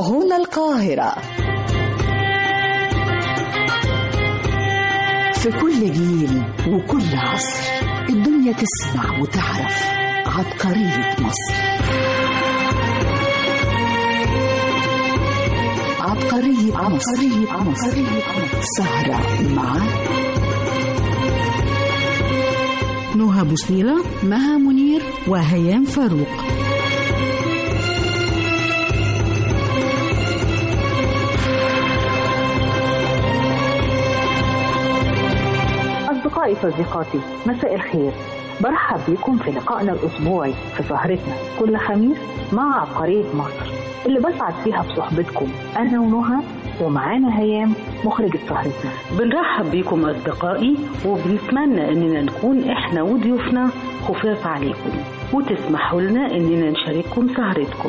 هنا القاهرة. في كل جيل وكل عصر الدنيا تسمع وتعرف عبقرية مصر. عبقرية مصر. سهرة مع نهى بوصيلة، مها منير، وهيام فاروق. أصدقائي صديقاتي، مساء الخير. برحب بكم في لقائنا الأسبوعي في سهرتنا كل خميس مع عبقرية مصر اللي بسعد فيها بصحبتكم أنا ونهى ومعانا هيام مخرجة سهرتنا. بنرحب بكم أصدقائي وبنتمنى أننا نكون إحنا وضيوفنا خفاف عليكم وتسمحوا لنا أننا نشارككم سهرتكم.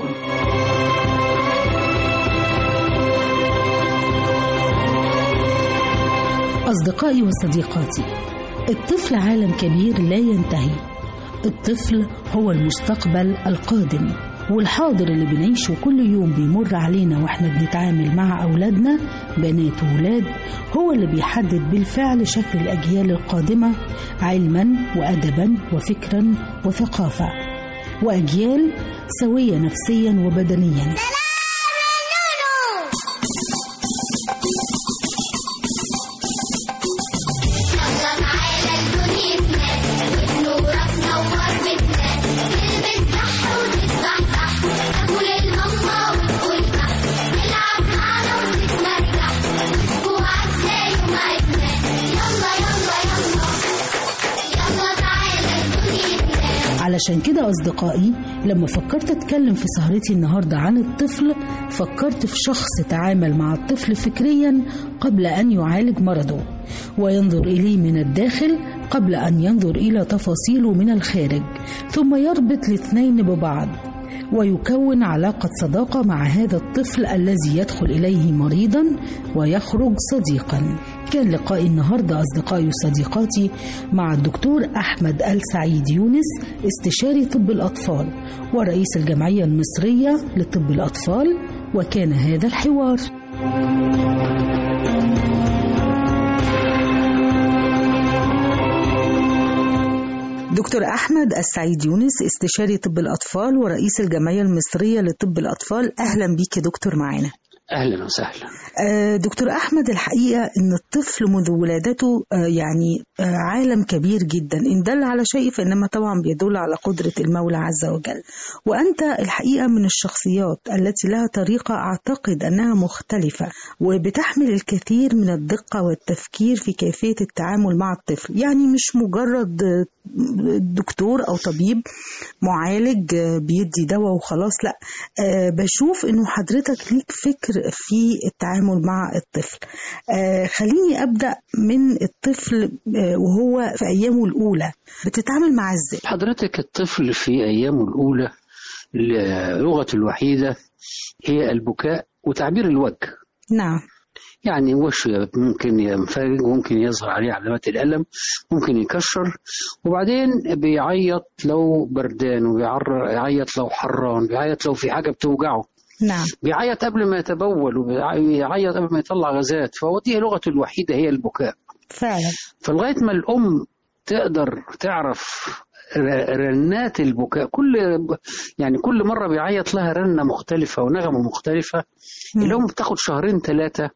أصدقائي وصديقاتي، الطفل عالم كبير لا ينتهي. الطفل هو المستقبل القادم، والحاضر اللي بنعيشه كل يوم بيمر علينا واحنا بنتعامل مع أولادنا بنات وولاد هو اللي بيحدد بالفعل شكل الأجيال القادمة علما وأدبا وفكرا وثقافة، وأجيال سوية نفسيا وبدنيا. علشان كده أصدقائي، لما فكرت أتكلم في سهرتي النهاردة عن الطفل، فكرت في شخص تعامل مع الطفل فكريا قبل أن يعالج مرضه، وينظر إليه من الداخل قبل أن ينظر إلى تفاصيله من الخارج، ثم يربط الاثنين ببعض ويكون علاقة صداقة مع هذا الطفل الذي يدخل إليه مريضا ويخرج صديقا. كان لقائي النهاردة أصدقائي وصديقاتي مع الدكتور أحمد السعيد يونس، استشاري طب الأطفال ورئيس الجمعية المصرية لطب الأطفال، وكان هذا الحوار. دكتور أحمد السعيد يونس، استشاري طب الأطفال ورئيس الجمعية المصرية لطب الأطفال، أهلا بيك يا دكتور معانا. أهلا وسهلا. دكتور أحمد، الحقيقة أن الطفل منذ ولادته عالم كبير جدا، إن دل على شيء فإنما طبعا بيدل على قدرة المولى عز وجل، وأنت الحقيقة من الشخصيات التي لها طريقة أعتقد أنها مختلفة وبتحمل الكثير من الدقة والتفكير في كيفية التعامل مع الطفل. يعني مش مجرد دكتور أو طبيب معالج بيدي دواء وخلاص، لا، بشوف أنه حضرتك ليك فكر في التعامل مع الطفل. خليني أبدأ من الطفل وهو في أيامه الأولى، بتتعامل معه إزاي؟ حضرتك الطفل في أيامه الأولى لغته الوحيدة هي البكاء وتعبير الوجه. نعم. يعني وشه ممكن ينفرج وممكن يظهر عليه علامات الألم، ممكن يكشر، وبعدين بيعيط لو بردان، وبيعيط لو حران، بيعيط لو في حاجة بتوجعه. نعم. بيعيط قبل ما يتبول، وبيعيط قبل ما يطلع غازات، فهو دي لغته الوحيدة هي البكاء فعلا. فلغاية ما الأم تقدر تعرف رنات البكاء، كل مرة بيعيط لها رنة مختلفة ونغمة مختلفة. الأم بتاخد 2-3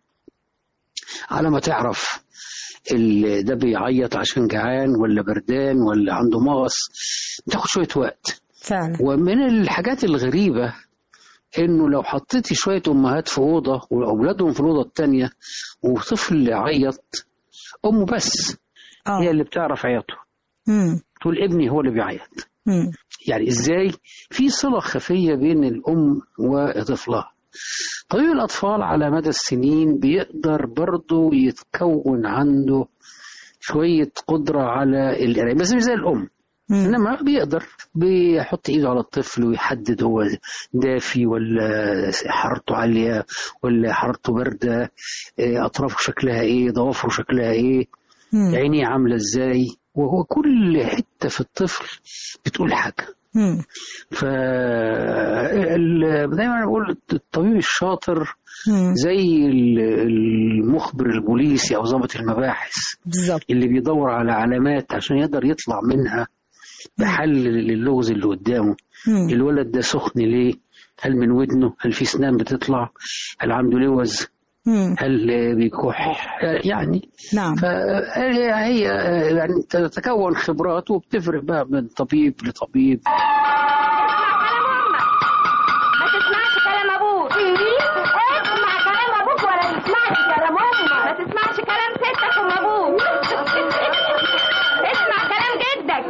على ما تعرف ده بيعيط عشان جعان ولا بردان ولا عنده مغص، بتاخد شوية وقت فعلا. ومن الحاجات الغريبة إنه لو حطيتي شوية أمهات في أوضة وأولادهم في الأوضة التانية وطفل يعيط، أمه بس هي اللي بتعرف عياطه، تقول ابني هو اللي بيعيط. يعني إزاي في صلة خفية بين الأم وطفلها. طبيب الأطفال على مدى السنين بيقدر برضو يتكون عنده شوية قدرة على القراية، بس مش زي الأم. إنما بيحط إيده على الطفل ويحدد هو دافي ولا حرارته عالية ولا حرارته باردة، أطرافه شكلها إيه، ضوافره شكلها إيه، عينيه عاملة إزاي. وهو كل حتة في الطفل بتقول حاجة. دايما بقول الطبيب الشاطر زي المخبر البوليسي او ضابط المباحث بالزبط. اللي بيدور على علامات عشان يقدر يطلع منها بحل للغز اللي قدامه. الولد ده سخن ليه؟ هل من ودنه؟ هل في سنان بتطلع؟ هل عنده لوز؟ هل بيكح؟ يعني نعم. فهي يعني تتكون خبرات وبتفرق بقى من طبيب لطبيب. ما تسمعش كلام ابوك. اسمع كلام ابوك ولا تسمعش كلام امك. ما تسمعش كلام ستك وابوك. اسمع كلام جدك.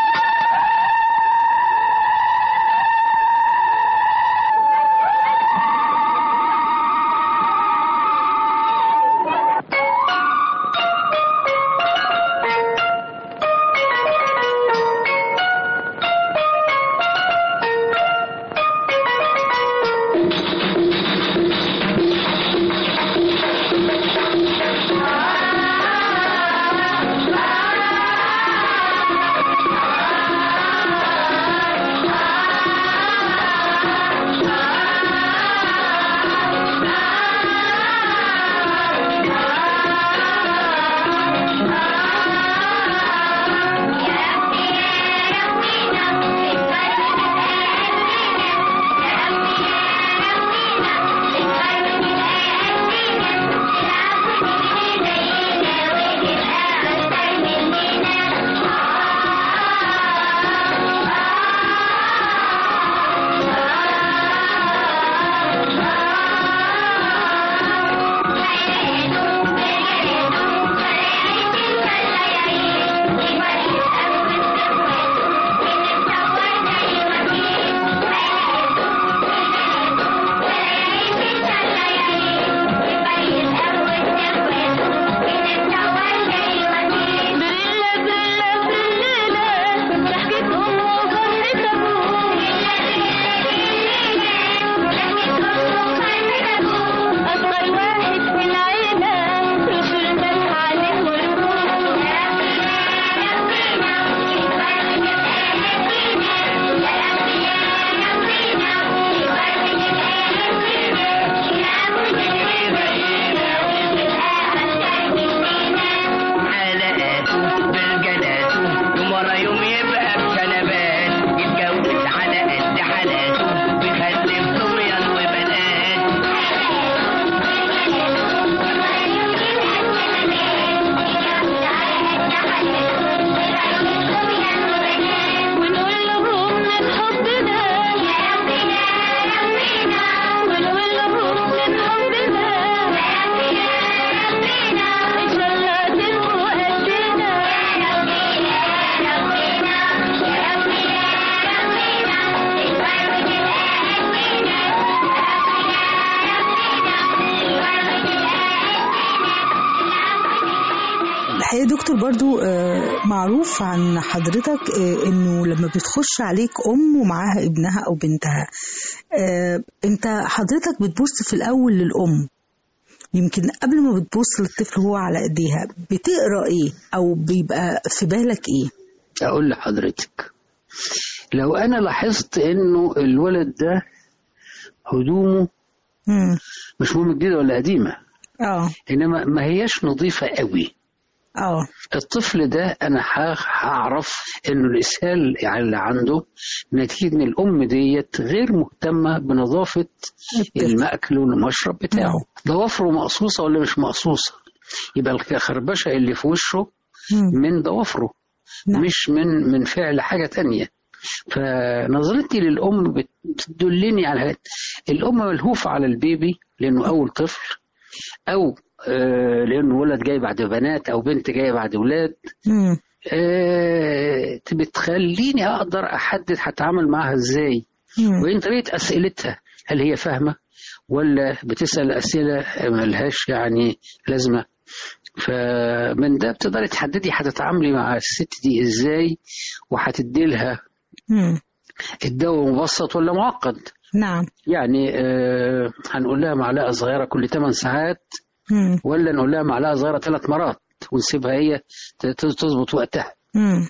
الحقيقة دكتور برضو معروف عن حضرتك انه لما بتخش عليك ام ومعاها ابنها او بنتها، انت حضرتك بتبص في الاول للام، يمكن قبل ما بتبص للطفل هو على ايديها بتقرا ايه او بيبقى في بالك ايه؟ اقول لحضرتك، لو انا لاحظت انه الولد ده هدومه مش مهم جديدة ولا قديمة، انما ما هياش نظيفة قوي، الطفل ده انا هعرف انه الاسهال اللي عنده نتيجة ان الام ديت غير مهتمة بنظافة المأكل والمشرب بتاعه. ضوافره مقصوصة ولا مش مقصوصة، يبقى الخربشة اللي في وشه من ضوافره مش من فعل حاجة تانية. فنظرتي للأم بتدلني على الأم ملهوفة على البيبي لأنه أول طفل، أو لأنه ولد جاي بعد بنات أو بنت جاي بعد ولاد، بتخليني أقدر أحدد هتعامل معها إزاي، وإن طريقة أسئلتها هل هي فاهمة ولا بتسأل أسئلة ملهاش يعني لازمة. فمن ده بتقدري تحددي هتتعاملي مع الست دي إزاي، وهتدي لها الدواء مبسط ولا معقد. نعم. يعني هنقول لها معلقة صغيرة كل 8 ساعات ولا نقول لها معلقة صغيرة 3 مرات ونسيبها هي تظبط وقتها.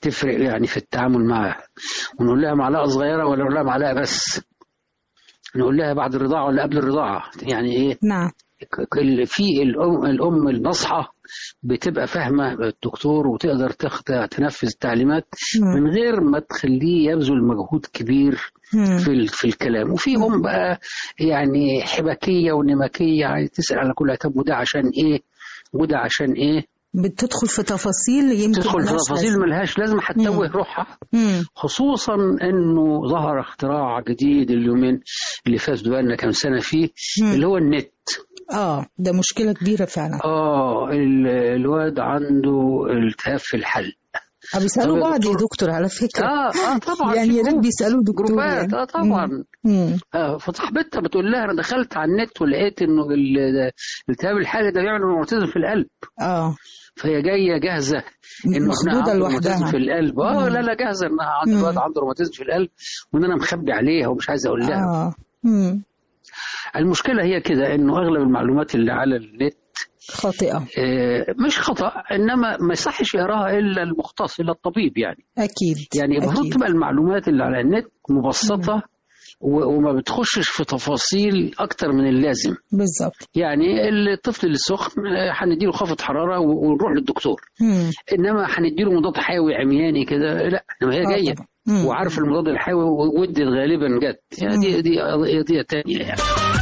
تفرق يعني في التعامل معها، ونقول لها معلقة صغيرة ولا نقول لها معلقة بس، نقول لها بعد الرضاعة ولا قبل الرضاعة، يعني إيه؟ نعم. في الأم الناصحة بتبقى فاهمة الدكتور وتقدر تنفذ التعليمات من غير ما تخليه يبذل مجهود كبير في الكلام. وفي أم بقى يعني حبكية ونمكية، يعني تسأل على كل طب وده عشان إيه وده عشان إيه، بتدخل في تفاصيل يمكن تدخل في تفاصيل ملهاش لازم، هتتوه روحها. خصوصا انه ظهر اختراع جديد اليومين اللي فاتوا بقالنا كام سنه فيه، اللي هو النت. ده مشكله كبيره فعلا. الواد عنده التهاب في الحلق. بيسالوا بعض يا دكتور على فكره. طبعا يعني يا ريت بيسالوا دكتور يعني. طبعا. فصاحبتها بتقول لها انا دخلت على النت ولقيت انه التهاب الحلق ده بيعمل روماتيزم في القلب. فهي جايه جاهزه انه عنده روماتيزم في القلب. لا جاهزه انها الواد عنده روماتيزم في القلب، وان انا مخبي عليها ومش عايز اقول لها. المشكله هي كده انه اغلب المعلومات اللي على النت خاطئه. مش خطا، انما ما يصحش يقراها الا المختص الا الطبيب يعني. اكيد. يعني المفروض تبقى المعلومات اللي على النت مبسطه وما بتخشش في تفاصيل اكتر من اللازم. بالظبط. يعني الطفل السخن هنديله خافض حراره ونروح للدكتور، انما هنديله مضاد حيوي عمياني كده لا، انما هي جايه وعارف المضاد الحيوي ودت غالبا جت، يعني دي قضيه ثانيه يعني.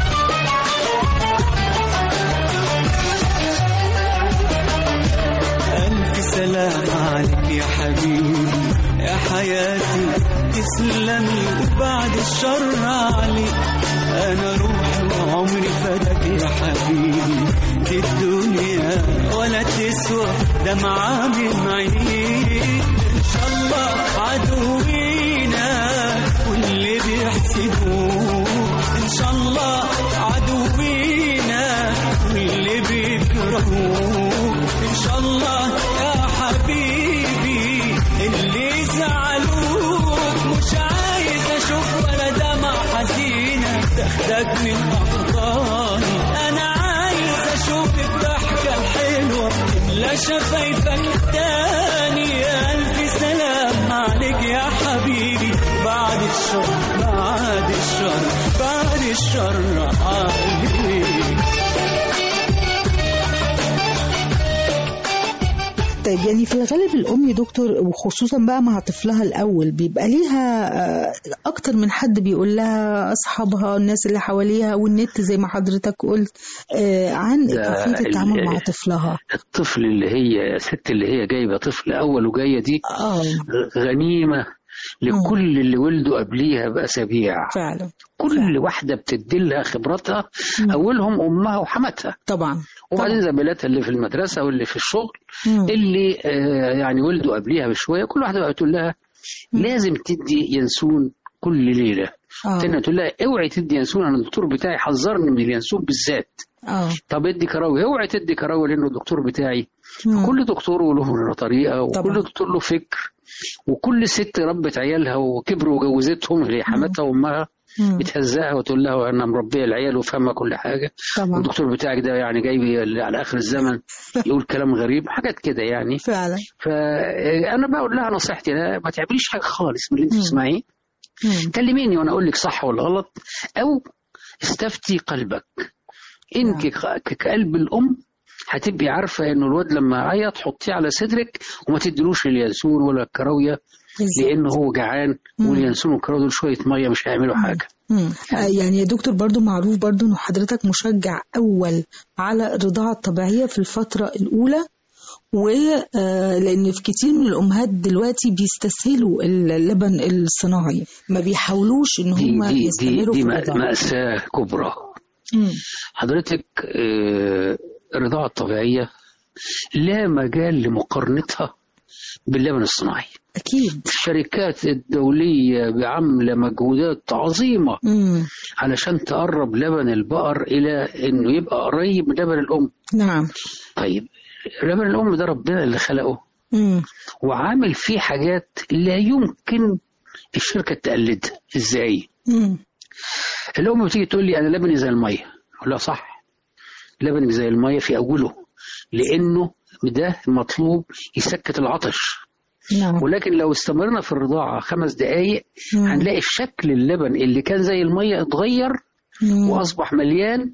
ألف سلام عليك يا حبيبي يا حياتي، تسلمي وبعد الشر عليك، أنا روحي وعمري فداك يا حبيبي، دي الدنيا ولا تسوى دمعة من عينيك. إن شاء الله عدوينا واللي بيحسدوه، إن شاء الله عدوينا واللي بيكرهوه، إن شاء الله يا حبيبي اللي زعلوك، مش عايز أشوف ولا دمع حزينة تاخدك من أحضاني، أنا عايز أشوف الضحكة الحلوة تملى شفايفك تاني. ألف سلام عليك يا حبيبي، بعد الشر بعد الشر بعد الشر عليك. طيب يعني في الغالب الأم يا دكتور وخصوصا بقى مع طفلها الأول بيبقى ليها أكتر من حد بيقول لها، أصحابها الناس اللي حواليها والنت زي ما حضرتك قلت عن كيفية التعامل مع طفلها. الطفل اللي هي الست اللي هي جايبة طفل أول وجاية دي غنيمة لكل اللي ولدوا قبليها بأسابيع. فعلا. كل واحدة بتديلها خبرتها، أولهم أمها وحماتها طبعا، وبعدين زميلاتها اللي في المدرسة واللي في الشغل اللي يعني ولدوا قبليها بشوية. كل واحدة بقى تقول لها لازم تدي ينسون كل ليلة. تاني تقول لها اوعي تدي ينسون، أنا الدكتور بتاعي حذرني من الينسون بالذات. طب ادي كراوي، اوعي تدي كراوي لأنه الدكتور بتاعي. كل دكتور له طريقة وكل دكتور له فكر، وكل ست ربت عيالها وكبروا وجوزتهم اللي حماتها وامها بتهزقها وتقول لها انا مربيه العيال وفاهمه كل حاجه. والدكتور بتاعك ده يعني جاي على اخر الزمن يقول كلام غريب، حاجات كده يعني. فعلا. فانا بقول لها نصيحتي لا ما تعمليش حاجه خالص من اللي انت تسمعيه، كلميني وانا اقول لك صح ولا غلط، او استفتي قلبك. انت كقلب الام هتبقي عارفه انه الواد لما عيط حطيه على صدرك وما تدلوش اليانسون ولا الكراويه، لانه هو جعان، واليانسون والكراويه دول شويه ميه مش هيعملوا حاجه. يعني يا دكتور برضو معروف برضو انه حضرتك مشجع اول على الرضاعه الطبيعيه في الفتره الاولى، ولان في كتير من الامهات دلوقتي بيستسهلوا اللبن الصناعي، ما بيحاولوش ان هم يستمروا في الرضاعه. دي مأساة كبرى. حضرتك الرضاعة الطبيعية لا مجال لمقارنتها باللبن الصناعي. أكيد. الشركات الدولية بعمل مجهودات عظيمة علشان تقرب لبن البقر إلى إنه يبقى قريب من لبن الأم. نعم. طيب لبن الأم ده ربنا اللي خلقه وعامل فيه حاجات لا يمكن الشركة تقلدها. إزاي؟ الأم بتيجي تقول لي أنا لبني زي المية، أقول لها صح، لبنك زي المية في أوله، لأنه ده المطلوب يسكت العطش. نعم. ولكن لو استمرنا في الرضاعة 5 دقايق هنلاقي شكل اللبن اللي كان زي المية اتغير وأصبح مليان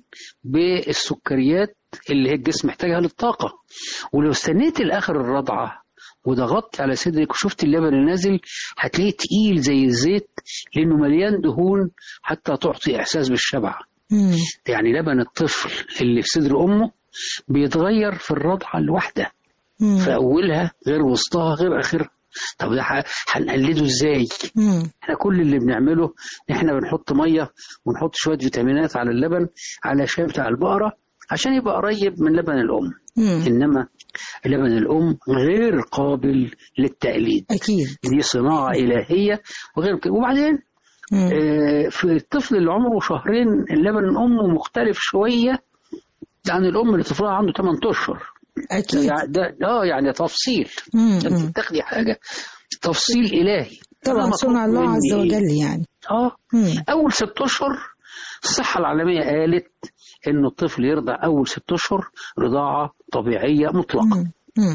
بالسكريات اللي الجسم محتاجها للطاقة. ولو استنيت لآخر الرضعة وضغطت على صدرك وشفت اللبن النازل هتلاقيه تقيل زي الزيت لأنه مليان دهون حتى تعطي إحساس بالشبع. يعني لبن الطفل اللي في صدر أمه بيتغير في الرضعة الواحدة، في أولها غير وسطها غير آخرها. طب ده هنقلده ازاي؟ احنا كل اللي بنعمله احنا بنحط ميه ونحط شويه فيتامينات على اللبن علشان بتاع البقره عشان يبقى قريب من لبن الام. انما لبن الام غير قابل للتقليد. اكيد دي صناعه الهيه وغير كده. وبعدين في الطفل اللي عمره 2 شهر لبن امه مختلف شويه عن الام اللي طفلها عنده 8 اشهر. أكيد. يعني تفصيل. انت بتاخدي حاجه تفصيل الهي طبعا صنع الله عز وجل يعني. اول 6 اشهر الصحه العالميه قالت انه الطفل يرضع اول 6 اشهر رضاعه طبيعيه مطلقه.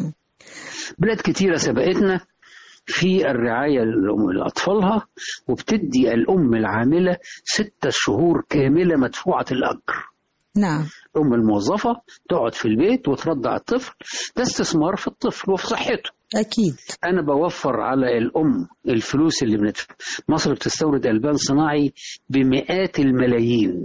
بلاد كتيره سبقتنا في الرعايه لاطفالها وبتدي الام العامله 6 شهور كامله مدفوعه الاجر. نعم. الأم الموظفة تقعد في البيت وترضع الطفل، ده استثمار في الطفل وفي صحته. أكيد. أنا بوفر على الأم الفلوس اللي بندفع. مصر بتستورد ألبان صناعي ب100 الملايين.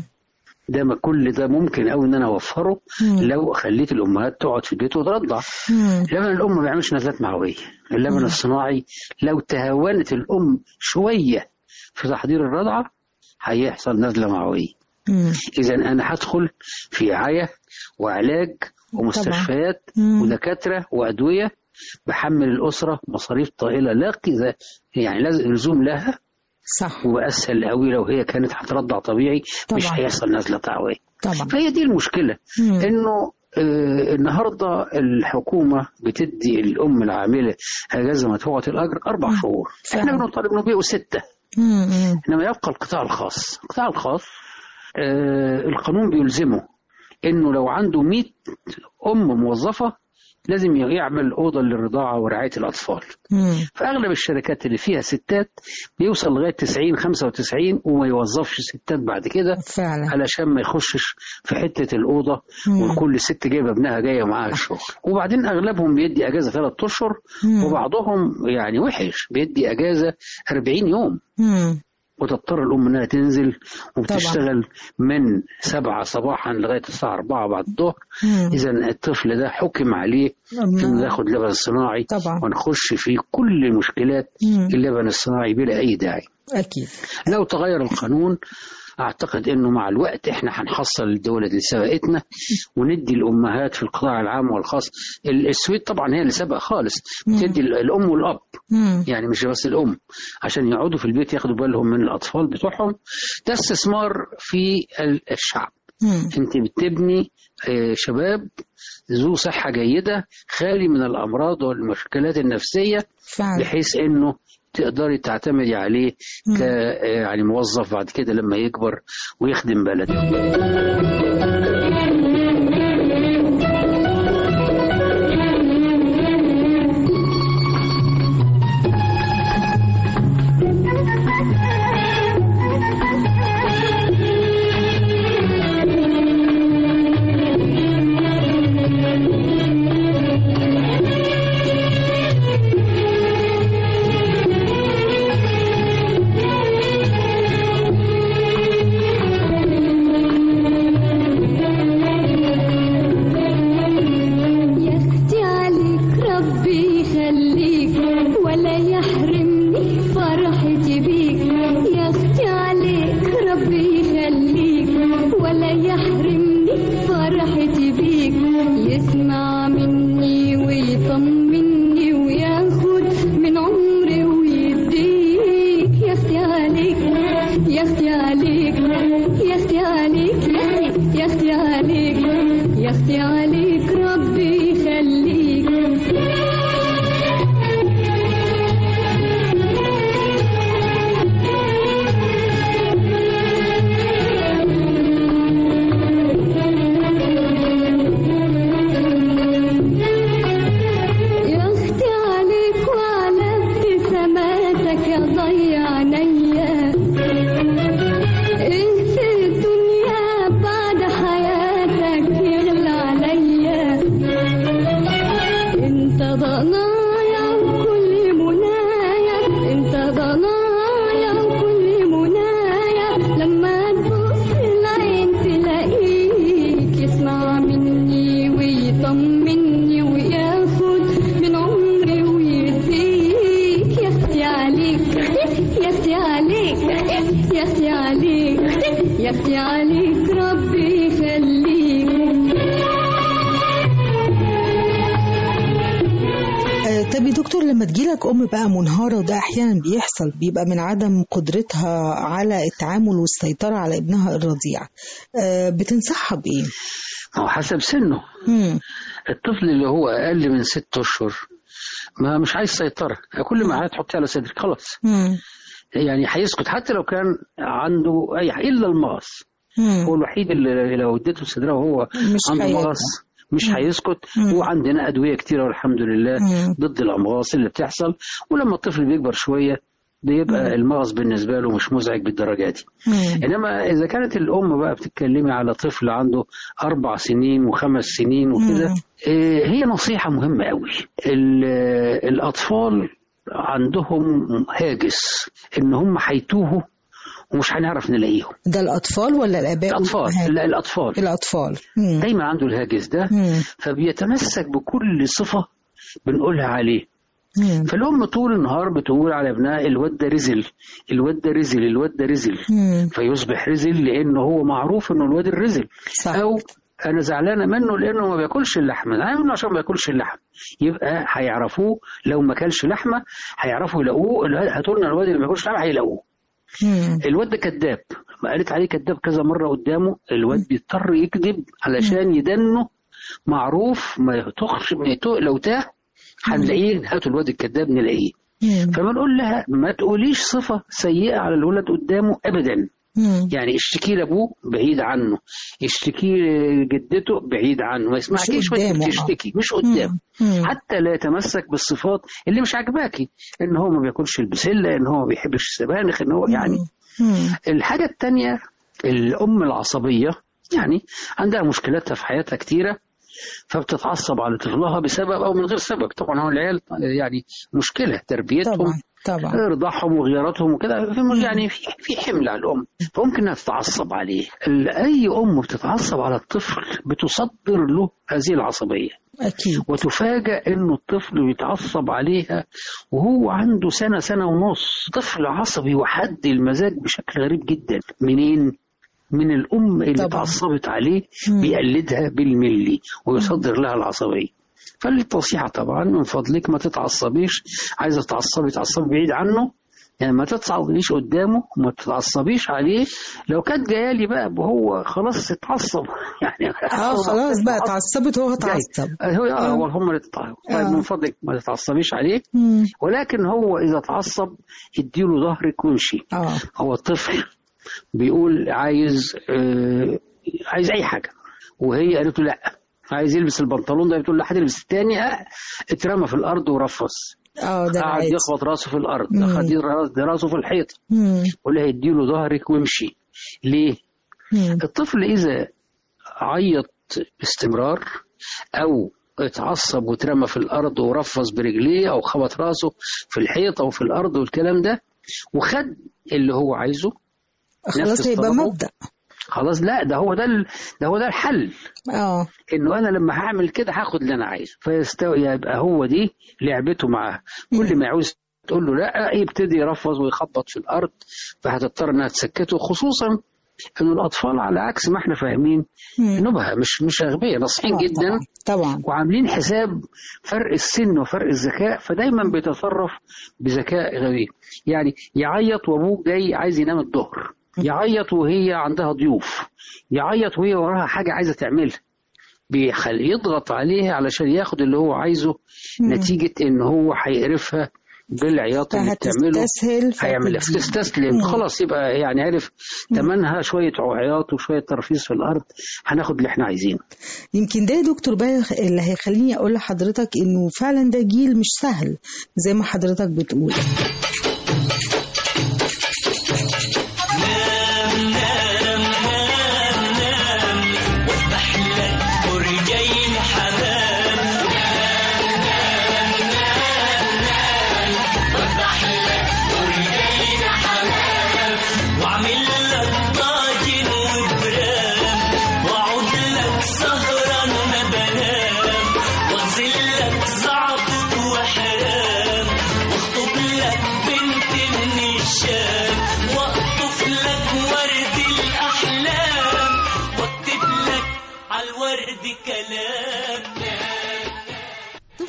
ده ما كل ده ممكن أوي إن أنا أوفره لو خليت الأمهات تقعد في البيت وترضع. لبن الأم ما بيعملش نزلات معوية. اللبن الصناعي لو تهاونت الأم شوية في تحضير الرضعة هيحصل نزلة معوية. إذا أنا هدخل في رعاية وعلاج ومستشفيات ودكاترة وأدوية، بحمل الأسرة مصاريف طائلة لا قيمة يعني لازم لزوم لها. صح. وأسهل قوي لو هي كانت هترضع طبيعي طبعا. مش هيحصل نزلة معوية طبعا. فهي دي المشكلة. إنه النهاردة الحكومة بتدي الأم العاملة أجازة مدفوعة الأجر 4 شهور. إحنا بنطالب إنه بيبقوا 6. إنما يبقى القطاع الخاص. القطاع الخاص القانون بيلزمه انه لو عنده 100 ام موظفه لازم يعمل اوضه للرضاعه ورعايه الاطفال. فاغلب الشركات اللي فيها ستات بيوصل لغايه 90-95 وما يوظفش ستات بعد كده فعلا علشان ما يخشش في حته الاوضه وكل ست جايبه ابنها جايه معاها الشغل. وبعدين اغلبهم بيدي اجازه 3 اشهر وبعضهم يعني وحش بيدي اجازه 40 يوم. وتضطر الأم إنها تنزل وبتشتغل من 7 صباحا لغاية الساعة 4 بعد الظهر. إذا الطفل ده حكم عليه إنه ياخد لبن صناعي طبعا. ونخش في كل مشكلات اللبن الصناعي بلا أي داعي. أكيد. لو تغير القانون أعتقد أنه مع الوقت إحنا هنحصل الدول اللي سبقتنا وندي الأمهات في القطاع العام والخاص. السويد طبعا هي اللي سبق خالص بتدي الأم والأب يعني مش بس الأم عشان يقعدوا في البيت ياخدوا بالهم من الأطفال بتوعهم. ده استثمار في الشعب. أنت بتبني شباب ذو صحة جيدة خالي من الأمراض والمشكلات النفسية فعلا. بحيث أنه تقدري تعتمدي عليه يعني موظف بعد كده لما يكبر ويخدم بلده. دكتور لما تجيلك أم بقى منهارة، وده أحيانا بيحصل، بيبقى من عدم قدرتها على التعامل والسيطرة على ابنها الرضيع، بتنصحها بإيه؟ هو حسب سنه. الطفل اللي هو أقل من 6 أشهر ما مش عايز سيطرة، كل ما هتحطي على صدرك خلاص. يعني هيسكت حتى لو كان عنده أي إلا المغص. هو الوحيد اللي لو اديته صدره وهو عنده مغص مش هيسكت. وعندنا أدوية كتيرة والحمد لله ضد الأمراض اللي بتحصل، ولما الطفل بيكبر شوية بيبقى المغص بالنسبة له مش مزعج بالدرجة دي. إنما إذا كانت الأم بقى بتتكلمي على طفل عنده 4 سنين و5 سنين وكده، هي نصيحة مهمة قوي. الأطفال عندهم هاجس إن هم هيتوهوا ومش هنعرف نلاقيهم. ده الأطفال ولا الآباء؟ الأطفال. لا الأطفال دايما عنده الهاجس ده. فبيتمسك بكل صفة بنقولها عليه. فالأم طول النهار بتقول على ابنها الواد ده رزل، الواد ده رزل، الواد ده رزل. فيصبح رزل لأنه هو معروف إنه الواد الرزل. صح. أو أنا زعلانة منه لأنه ما بياكلش اللحمة، أنا منه عشان ما بياكلش اللحمة. يبقى هيعرفوه لو ما كلش لحمة، هيعرفوا يلاقوه. هاتوا لنا الواد اللي ما بياكلش لحمة هيلاقوه. الواد ده كذاب، ما قالت عليه كذاب كذا مرة قدامه. الواد بيضطر يكذب علشان يدنه، معروف ما يتخش لو تاه هنلاقيه. هاتوا الواد الكذاب نلاقيه. فبنقول لها ما تقوليش صفة سيئة على الولد قدامه أبدا. يعني اشتكي لابوه بعيد عنه، اشتكي جدته بعيد عنه، ما يسمعكيش تشتكي مش قدام. حتى لا يتمسك بالصفات اللي مش عاجباكي، ان هو ما بياكلش البسله، ان هو ما بيحبش السبانخ، ان هو يعني. الحاجه الثانيه الام العصبيه، يعني عندها مشكلاتها في حياتها كتيره، فبتتعصب على طفلها بسبب او من غير سبب. طبعا هو العيال يعني مشكله تربيتهم طبعا ارضاعهم وغياراتهم وكده، يعني في حمل على الام، فممكن انها تتعصب عليه. اي ام بتتعصب على الطفل بتصدر له هذه العصبيه اكيد، وتفاجأ انه الطفل بيتعصب عليها وهو عنده سنه ونص. طفل عصبي وحد المزاج بشكل غريب جدا. منين؟ من الام اللي اتعصبت عليه بيقلدها بالملي ويصدر لها العصبيه. فالنصيحة طبعا من فضلك ما تتعصبيش. عايزة تعصبي بعيد عنه، يعني ما تتصعديش قدامه وما تتعصبيش عليه. لو كانت جايه لي بقى وهو خلاص اتعصب يعني خلاص بقى اتعصبت وهو اتعصب، هو هم اللي طيب من فضلك ما تتعصبيش عليه. ولكن هو اذا اتعصب اديله ظهرك وامشي. هو الطفل بيقول عايز اي حاجه، وهي قالت له لا، عايز يلبس البنطلون ده، بتقول له هتلبس الثاني. اترمى في الارض ورفص، قعد يخبط راسه في الارض، خد راسه في الحيط. ولا هيديله ظهرك وامشي. ليه؟ الطفل اذا عيط باستمرار او اتعصب واترمى في الارض ورفص برجليه او خبط راسه في الحيط او في الارض والكلام ده، وخد اللي هو عايزه، خلاص هيبقى مبدأ. خلاص لا، ده هو ده الحل. انه انا لما هعمل كده هاخد اللي انا عايزه، فيستوي. يبقى هو دي لعبته معاه. كل ما يعوز تقول له لا يبتدي يرفض ويخبط في الارض، فهتضطر انها تسكته. خصوصا انه الاطفال على عكس ما احنا فاهمين نبهه، مش اغبياء، ناصحين جدا طبعا، وعاملين حساب فرق السن وفرق الذكاء، فدايما بيتصرف بذكاء غبي. يعني يعيط وابوه جاي عايز ينام الظهر، يعيط وهي عندها ضيوف، يعيط وهي وراها حاجة عايزة تعملها، يضغط عليها علشان ياخد اللي هو عايزه. نتيجة ان هو هيقرفها بالعياط اللي بتعمله، هيعملها فتستسلم. خلاص يبقى يعني عرف تمنها شوية عياط وشوية ترفيس في الأرض، هناخد اللي احنا عايزينه. يمكن ده يا دكتور بقى اللي هيخليني أقول لحضرتك إنه فعلا ده جيل مش سهل زي ما حضرتك بتقول.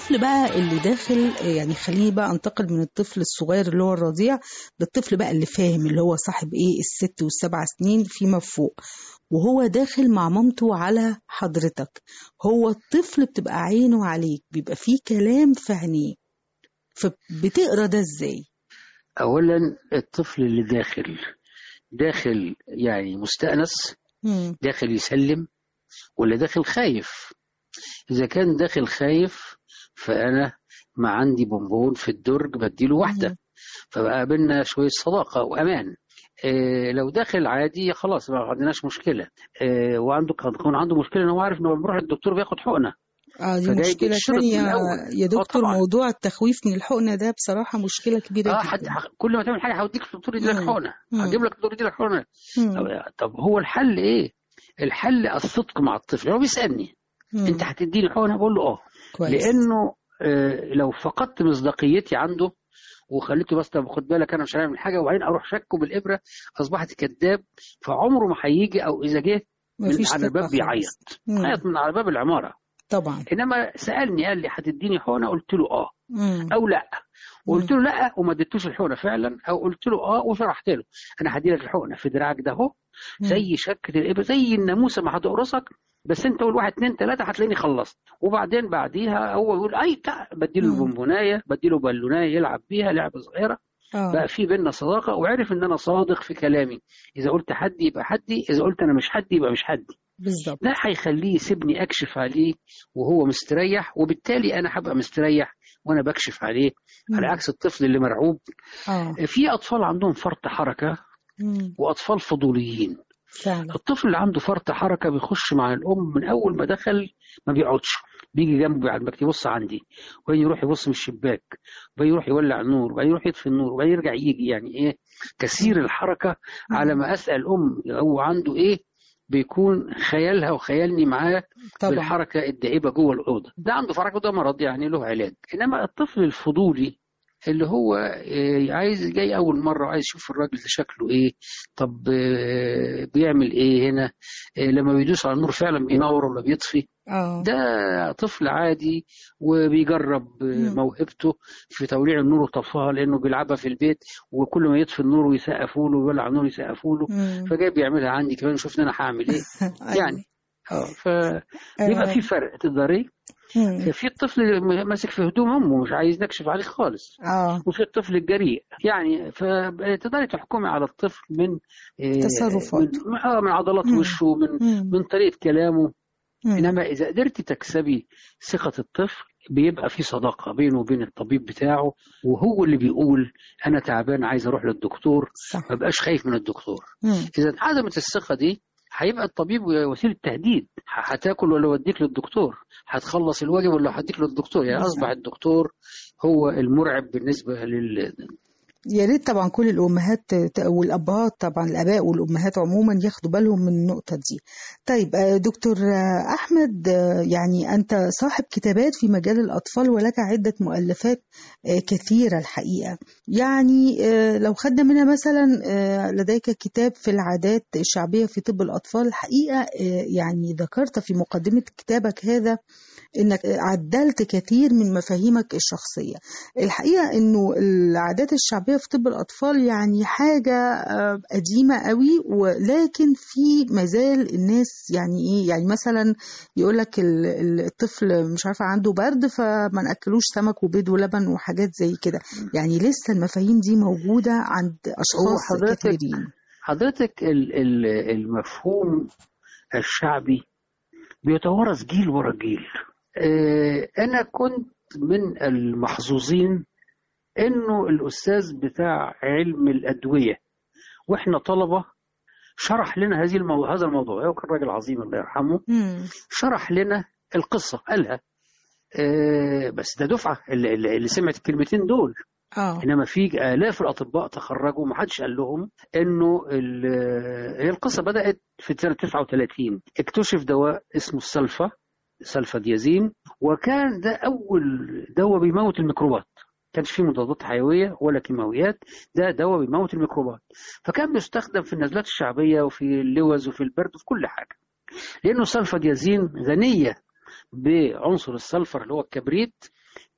الطفل بقى اللي داخل، يعني خليني بقى انتقل من الطفل الصغير اللي هو الرضيع للطفل بقى اللي فاهم، اللي هو صاحب ايه ال6 وال7 سنين فيما فوق، وهو داخل مع مامته على حضرتك. هو الطفل بتبقى عينه عليك، بيبقى فيه كلام في عينيه، فبتقرا ده ازاي؟ اولا الطفل اللي داخل يعني مستأنس، داخل يسلم، ولا داخل خايف؟ إذا كان داخل خايف فأنا ما عندي بونبون في الدرج بديله واحدة، فبقى بينا شوية صداقة وأمان. لو داخل عادي خلاص ما عندناش مشكلة. وعنده كان عنده مشكلة إنه عارف إنه بيروح الدكتور بياخد حقنة. دي مشكلة ثانية يا دكتور. موضوع التخويف من الحقنة ده بصراحة مشكلة كبيرة جدا. كل ما تعمل حاجة هوديك الدكتور يديلك حقنة، هجيب لك الدكتور يديلك حقنة. طب هو الحل إيه؟ الحل الصدق مع الطفل. هو بيسألني أنت هتديني حقنة؟ بقول له كويس. لأنه لو فقدت مصداقيتي عنده وخليته بس طب خد بالك أنا مش هعمل حاجة، وبعدين أروح شكه بالإبرة، أصبحت كذاب، فعمره ما هيجي. أو إذا جه من على الباب بيعيط، عيط من على باب العمارة طبعا. انما سالني قال لي هتديني حقنه، قلت له او لا، وقلت له لا وما اديتوش الحقنه فعلا، او قلت له وشرحت له انا هدي لك الحقنه في دراعك ده اهو، زي شكه الابره، زي الناموسه ما هتقرصك، بس انت قول 1 2 3 هتلاقيني خلصت. وبعدين بعديها هو يقول بديله البونبونايه، بديله بالونايه يلعب بيها لعبه صغيره. بقى في بينا صداقه، وعرف ان انا صادق في كلامي. اذا قلت حدي يبقى حدي، اذا قلت انا مش حدي يبقى مش حدي. بالظبط. ده هيخليه يسيبني اكشف عليه وهو مستريح، وبالتالي انا هبقى مستريح وانا بكشف عليه. على عكس الطفل اللي مرعوب. في اطفال عندهم فرط حركه واطفال فضوليين فعلا. الطفل اللي عنده فرط حركه بيخش مع الام من اول ما دخل، ما بيقعدش، بيجي جنبي على المكتب يبص عندي، وبعدين يروح يبص من الشباك، وبعدين يروح يولع النور، وبعدين يروح يطفي النور، وبعدين يرجع يجي. يعني ايه كثير الحركه. على ما اسال هو عنده ايه، بيكون خيالها وخيالني معاه بالحركه الدائبه جوه الاوضه. ده عنده حركه، ده مرض يعني له علاج. انما الطفل الفضولي اللي هو عايز جاي اول مره وعايز يشوف الراجل ده شكله ايه، طب بيعمل ايه هنا، لما بيدوس على النور فعلا بينور ولا بيطفي. ده طفل عادي وبيجرب موهبته في توليع النور وطفاها، لانه بيلعبها في البيت، وكل ما يطفي النور ويسقفوا له ويولع النور يسقفوا له، فجاي بيعملها عندي كمان، شوفني انا هعمل ايه. يعني فبيبقى في فرق تقدري. في الطفل اللي ماسك في هدوم امه مش عايز نكشف عليه خالص. وفي الطفل الجريء. يعني فتقدري تحكمي على الطفل من تصرفات، من عضلات وشه، من طريقه كلامه. انما اذا قدرتي تكسبي ثقه الطفل، بيبقى في صداقه بينه وبين الطبيب بتاعه، وهو اللي بيقول انا تعبان عايز اروح للدكتور، ما بقاش خايف من الدكتور. اذا انعدمت الثقه دي، هيبقى الطبيب وسيله تهديد، هتاكل ولا اوديك للدكتور، هتخلص الواجب ولا هديك للدكتور. يعني اصبح الدكتور هو المرعب بالنسبه يا ريت طبعا كل الأمهات والأبهات، طبعا الآباء والأمهات عموما ياخدوا بالهم من النقطة دي. طيب دكتور أحمد، يعني أنت صاحب كتابات في مجال الأطفال، ولك عدة مؤلفات كثيرة الحقيقة. يعني لو خدنا منها مثلا لديك كتاب في العادات الشعبية في طب الأطفال. الحقيقة يعني ذكرت في مقدمة كتابك هذا إنك عدلت كثير من مفاهيمك الشخصية. الحقيقة إنه العادات الشعبية في طب الأطفال يعني حاجة قديمة قوي، ولكن في مازال الناس يعني إيه، يعني مثلا يقولك الطفل مش عارفة عنده برد فما نأكلوش سمك وبيض ولبن وحاجات زي كده. يعني لسه المفاهيم دي موجودة عند أشخاص كثيرين. حضرتك المفهوم الشعبي بيتوارث جيل ورا جيل. أنا كنت من المحظوظين إنه الأستاذ بتاع علم الأدوية وإحنا طلبة شرح لنا هذا الموضوع. هو كان راجل عظيم الله يرحمه. شرح لنا القصة قالها. بس ده دفعة اللي سمعت الكلمتين دول. إنما في آلاف الأطباء تخرجوا ما حدش قال لهم إنه هي القصة بدأت في 39. اكتشف دواء اسمه سلفاديازين، وكان ده أول دواء بيموت الميكروبات. كانش فيه مضادات حيوية ولا كيماويات، ده دواء بيموت الميكروبات. فكان بيستخدم في النزلات الشعبية وفي اللوز وفي البرد وفي كل حاجة، لأنه السلفاديازين غنية بعنصر السلفر اللي هو الكبريت،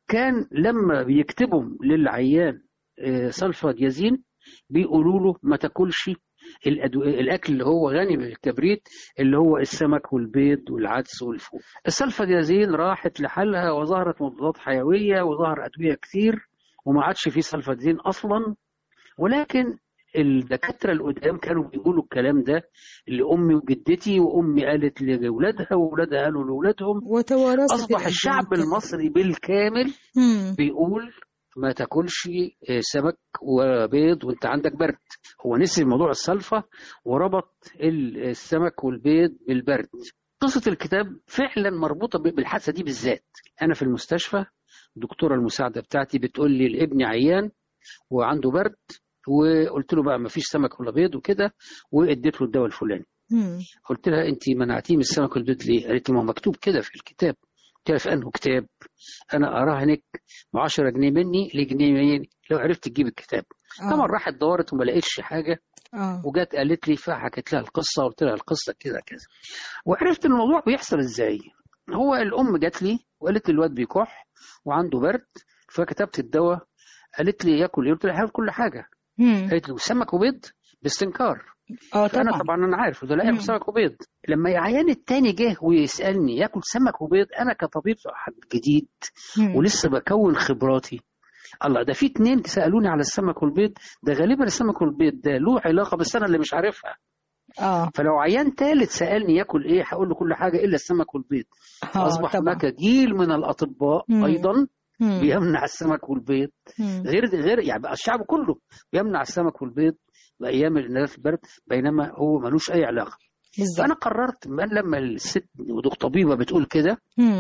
كان لما بيكتبوا للعيان سلفاديازين بيقولوا له ما تاكلش الاكل اللي هو غني بالكبريت، اللي هو السمك والبيض والعدس والفول. السلفاديازين راحت لحالها وظهرت مضادات حيويه وظهر ادويه كتير وما عادش فيه سلفاديازين اصلا. ولكن الدكاتره القدام كانوا بيقولوا الكلام ده لامي وجدتي، وامي قالت لاولادها واولادها قالوا لاولادهم، اصبح الشعب المصري بالكامل بيقول ما تاكلش سمك وبيض وانت عندك برد. هو نسي موضوع السلفة وربط السمك والبيض بالبرد. قصة الكتاب فعلا مربوطة بالحادثة دي بالذات. أنا في المستشفى الدكتورة المساعدة بتاعتي بتقول لي الابن عيان وعنده برد، وقلت له بقى ما فيش سمك ولا بيض وكده، واديت له الدواء الفلاني. قلت لها انت منعتيه من السمك والبيض ليه؟ قالت لي ما هو مكتوب كده في الكتاب. قلت لها في انه كتاب؟ انا اراهنك ب10 جنيه مني لجنيه مني لو عرفت تجيب الكتاب. طبعا راحت دورت وما لقيتش حاجه، وجت قالت لي، فحكت لها القصه وقلت لها القصه كذا كذا، وعرفت الموضوع بيحصل ازاي. هو الام جت لي وقالت لي الواد بيكح وعنده برد، فكتبت الدواء. قالت لي ياكل ايه؟ قلت لها ياكل كل حاجه. قالت لي سمك وبيض؟ باستنكار. طبعا انا عارف ده لا ياكل سمك وبيض. لما العيان التاني جه ويسالني ياكل سمك وبيض، انا كطبيب جديد ولسه بكون خبراتي، الله ده في 2 سالوني على السمك والبيض، ده غالبا السمك والبيض ده له علاقه بس انا اللي مش عارفها. فلو عيان ثالث سالني ياكل ايه هقول له كل حاجه الا السمك والبيض. اصبح هناك جيل من الاطباء ايضا بيمنع السمك والبيض، غير يعني بقى الشعب كله بيمنع السمك والبيض بايام البرد، بينما هو ملوش اي علاقه. فانا قررت لما الست طبيبه بتقول كده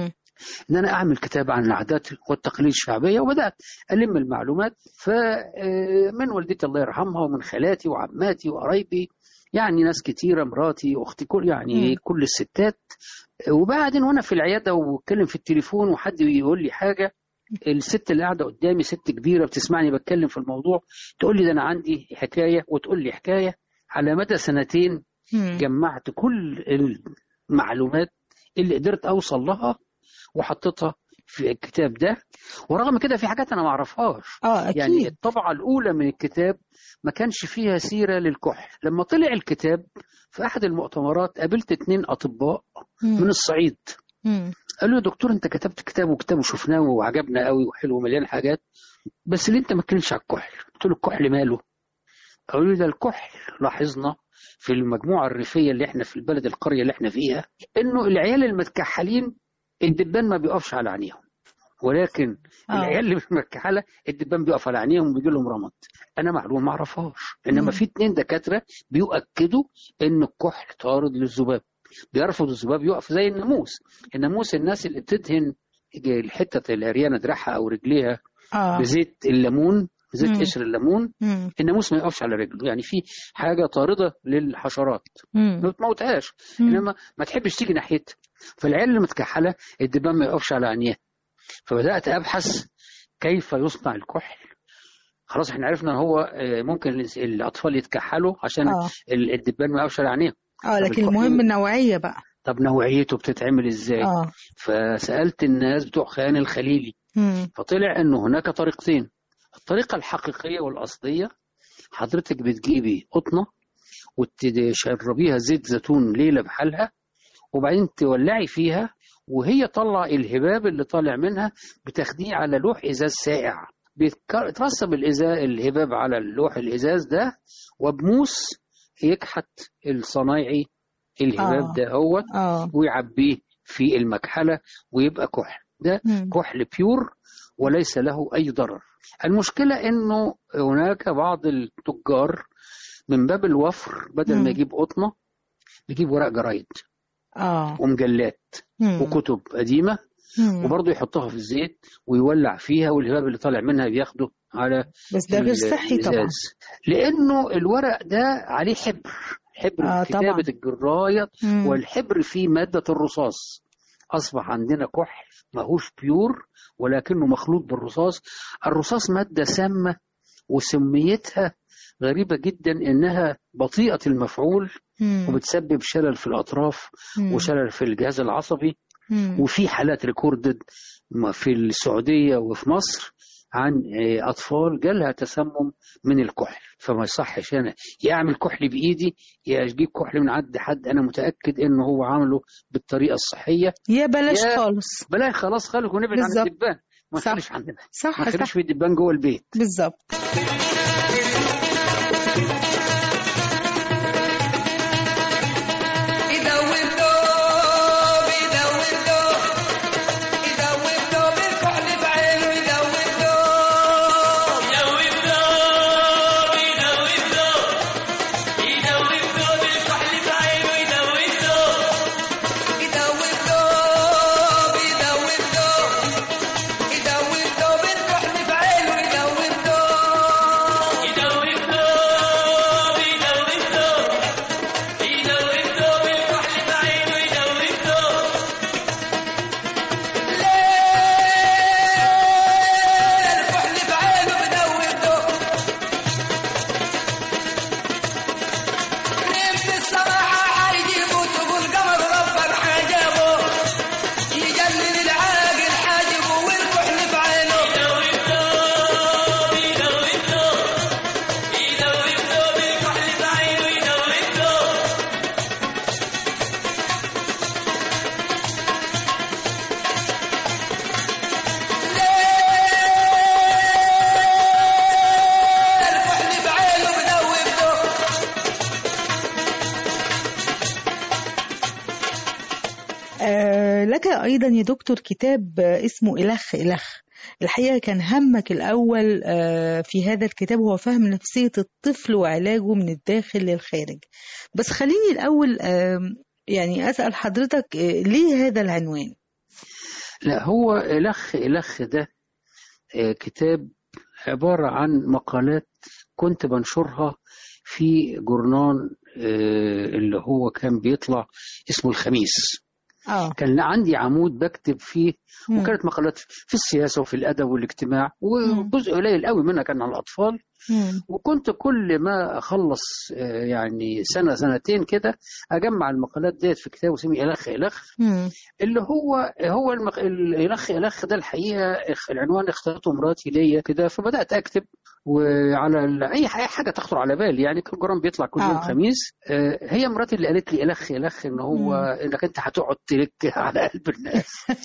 ان انا اعمل كتاب عن العادات والتقاليد الشعبيه، وبدات الم المعلومات. فمن والدتي الله يرحمها ومن خالاتي وعماتي وقرايبي، يعني ناس كتيره، مراتي واختي، كل الستات. وبعدين وانا في العياده واتكلم في التليفون وحد يقول لي حاجه، الست اللي قاعده قدامي ست كبيره بتسمعني بتكلم في الموضوع تقول لي ده انا عندي حكايه وتقول لي حكايه. على مدى 2 جمعت كل المعلومات اللي قدرت اوصل لها وحطيتها في الكتاب ده. ورغم كده في حاجات انا ما اعرفهاش. يعني الطبعه الاولى من الكتاب ما كانش فيها سيره للكحل. لما طلع الكتاب في احد المؤتمرات قابلت 2 اطباء من الصعيد، قالوا يا دكتور انت كتبت كتاب وشفناه وعجبنا قوي وحلو ومليان حاجات، بس ليه انت ما تكلمش على الكحل؟ قلت له الكحل ماله؟ قالوا لي ده الكحل لاحظنا في المجموعه الريفيه اللي احنا في البلد القريه اللي احنا فيها انه العيال المتكحلين الدبان ما بيقفش على عينيهم، ولكن العيال اللي مش متكحله الدبان بيقف على عينيهم وبيجي لهم رمد. انا معلومه ما اعرفهاش، انما في 2 دكاتره بيؤكدوا ان الكحل طارد للذباب، بيرفض الذباب يقف زي الناموس الناس اللي بتدهن الحته العريانه دراعها او رجليها بزيت الليمون، زيت قشر الليمون، الناموس ما يقفش على رجله. يعني في حاجه طارده للحشرات ما بتموتهاش، انما ما تحبش تيجي ناحيتها. فالعيال اللي متكحله الدبان ما يقفش على عينيها. فبدات ابحث كيف يصنع الكحل. خلاص احنا عرفنا ان هو ممكن الاطفال يتكحلوا عشان الدبان ما يقفش على عينيها. لكن المهم النوعيه بقى. طب نوعيته بتتعمل ازاي؟ فسالت الناس بتوع خان الخليلي، فطلع انه هناك طريقتين. الطريقه الحقيقيه والاصليه حضرتك بتجيبي قطنه وتشربيها زيت زيتون ليله بحالها، وبعدين تولعي فيها وهي طلع الهباب اللي طالع منها بتاخديه على لوح ازاز سائع، بيترسب الهباب على اللوح الازاز ده، وبموس يكحت الصنايعي الهباب ده هو ويعبيه في المكحله ويبقى كحل. ده كحل بيور وليس له اي ضرر. المشكله انه هناك بعض التجار من باب الوفر بدل ما يجيب قطنه بيجيب ورق جرايد ومجلات وكتب قديمه وبرضه يحطها في الزيت ويولع فيها، والهباب اللي طالع منها بياخده على بس ده غير صحي طبعا، لانه الورق ده عليه حبر كتابه الجرايد، والحبر فيه ماده الرصاص. اصبح عندنا كحل ماهوش بيور ولكنه مخلوط بالرصاص. الرصاص ماده سامه وسميتها غريبه جدا، انها بطيئه المفعول وبتسبب شلل في الاطراف وشلل في الجهاز العصبي وفي حالات ريكوردد في السعودية وفي مصر عن أطفال جالها تسمم من الكحل. فما يصحش أنا يعمل كحل بإيدي يا أجيب كحل من عند حد أنا متأكد إنه هو عامله بالطريقة الصحية، يا بلاش خالص، بلاش خلاص خالص، ونبعد عن الدبان. ما نخليش عندنا، ما نخليش في الدبان جوه البيت. بالظبط. لك أيضا يا دكتور كتاب اسمه إلخ إلخ. الحقيقة كان همك الأول في هذا الكتاب هو فهم نفسية الطفل وعلاجه من الداخل للخارج. بس خليني الأول يعني أسأل حضرتك ليه هذا العنوان؟ لا، هو إلخ إلخ ده كتاب عبارة عن مقالات كنت بنشرها في جورنال اللي هو كان بيطلع اسمه الخميس. كان عندي عمود بكتب فيه وكانت مقالات في السياسة وفي الأدب والاجتماع، وجزء قليل قوي منها كان على الأطفال. وكنت كل ما أخلص يعني سنة سنتين كده أجمع المقالات ديت في كتاب وسمي إلخ إلخ، اللي هو الإلخ إلخ ده الحقيقة العنوان اختارته مراتي ليا كده، فبدأت أكتب وعلى أي حاجة تخطر على بالي. يعني كل جرام بيطلع كل يوم خميس. هي مراتي اللي قالت لي إلخ إلخ إن هو إنك أنت هتقعد تلك على قلب الناس.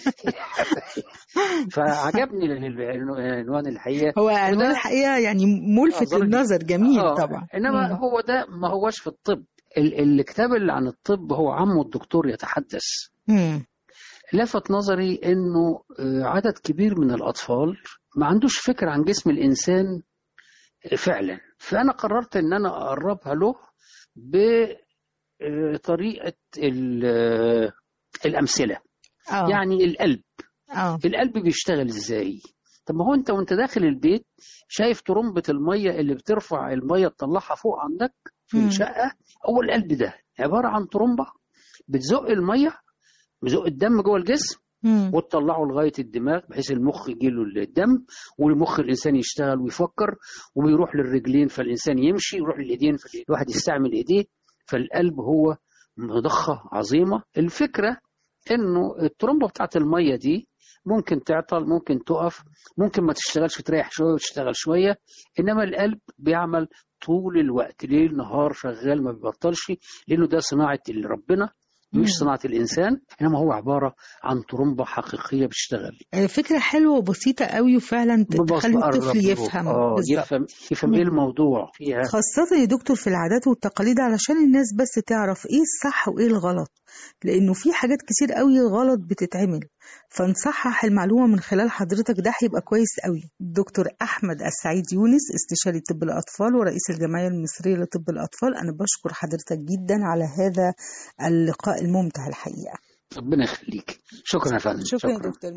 فعجبني العنوان الحقيقة. هو عنوان الحقيقة يعني ملفت للنظر، جميل طبعا. إنما هو ده ما هوش في الطب. الكتاب اللي عن الطب هو عمه الدكتور يتحدث. لفت نظري إنه عدد كبير من الأطفال ما عندوش فكرة عن جسم الإنسان فعلا، فأنا قررت إن أنا أقربها له بطريقة الأمثلة. يعني القلب. القلب بيشتغل إزاي؟ طب ما هو أنت وأنت داخل البيت شايف ترمبة المية اللي بترفع المية تطلعها فوق عندك في الشقة. هو القلب ده عبارة عن ترمبة بتزق المية، بتزق الدم جوه الجسم وتطلعه لغاية الدماغ بحيث المخ يجيله الدم، والمخ الإنسان يشتغل ويفكر، ويروح للرجلين فالإنسان يمشي، يروح للإيدين فالواحد يستعمل إيديه. فالقلب هو مضخة عظيمة. الفكرة إنه الترمبة بتاعت المية دي ممكن تعطل، ممكن تقف، ممكن ما تشتغلش، تريح شوية وتشتغل شوية. إنما القلب بيعمل طول الوقت، ليل نهار شغال ما بيبطلش، لأنه ده صناعة اللي ربنا مش صناعة الإنسان، إنما هو عبارة عن ترمبة حقيقية بتشتغل. فكرة حلوة وبسيطة قوي وفعلا تخلي الطفل يفهم. يفهم إيه الموضوع فيها، خاصة يا دكتور في العادات والتقاليد، علشان الناس بس تعرف إيه الصح وإيه الغلط، لأنه في حاجات كتير قوي غلط بتتعمل، فنصحح المعلومة من خلال حضرتك، ده هيبقى كويس قوي. دكتور أحمد السعيد يونس، استشاري طب الأطفال ورئيس الجمعية المصرية لطب الأطفال، أنا بشكر حضرتك جدا على هذا اللقاء الممتع الحقيقة. ربنا يخليك. شكرا يا فندم. شكرا يا دكتور.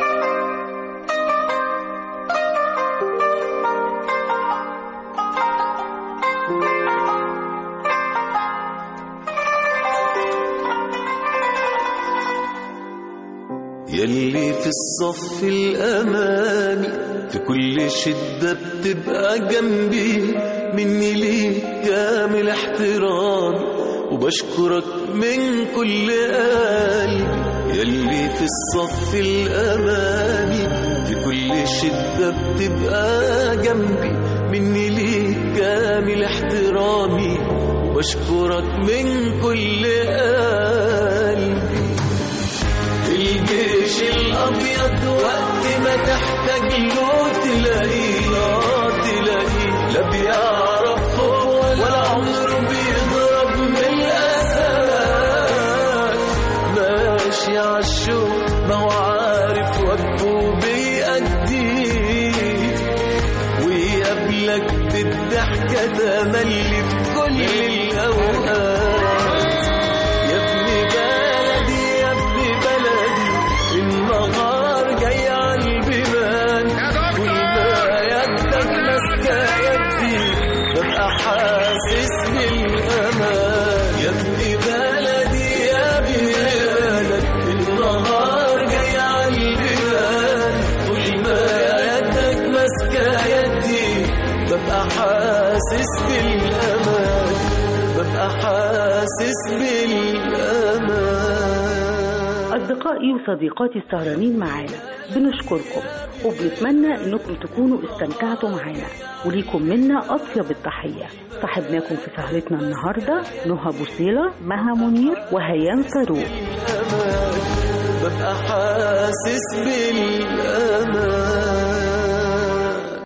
يلي في الصف الأمامي في كل شدة بتبقى جنبي، مني ليك كامل احترامي وبشكرك من كل قلبي. يلي في الصف الأمامي، في كل شدة بتبقى جنبي، مني ليك كامل احترامي، وبشكرك من كل قلبي. الجيش الأبيض وقت ما تحتاج له تلاقيه، لا بيعرف ولا عمره بيضرب من الأسد، ماشي عالشوق ما هو عارف واجبه بيأديه، ويقابلك بالضحكة تملي في كل الأوقات. يا ابن بلدي يا ابن بلدي، النهار جاي عالبيبان، كل ما يدك ماسكة يدي ببقى حاسس بالأمان. يا ابن بلدي يا ابن بلدي، النهار جاي عالبيبان، كل ما يدك ماسكة يدي ببقى حاسس بالأمان، ببقى حاسس بالأمان. أصدقائي وصديقاتي السهرانين معانا، بنشكركم وبنتمنى أنكم تكونوا استمتعتوا معانا، وليكم منا أطيب التحية. صاحبناكم في سهرتنا النهاردة نهى بوصيلة، مها منير، وهيام فاروق. ببقى حاسس بالأمان.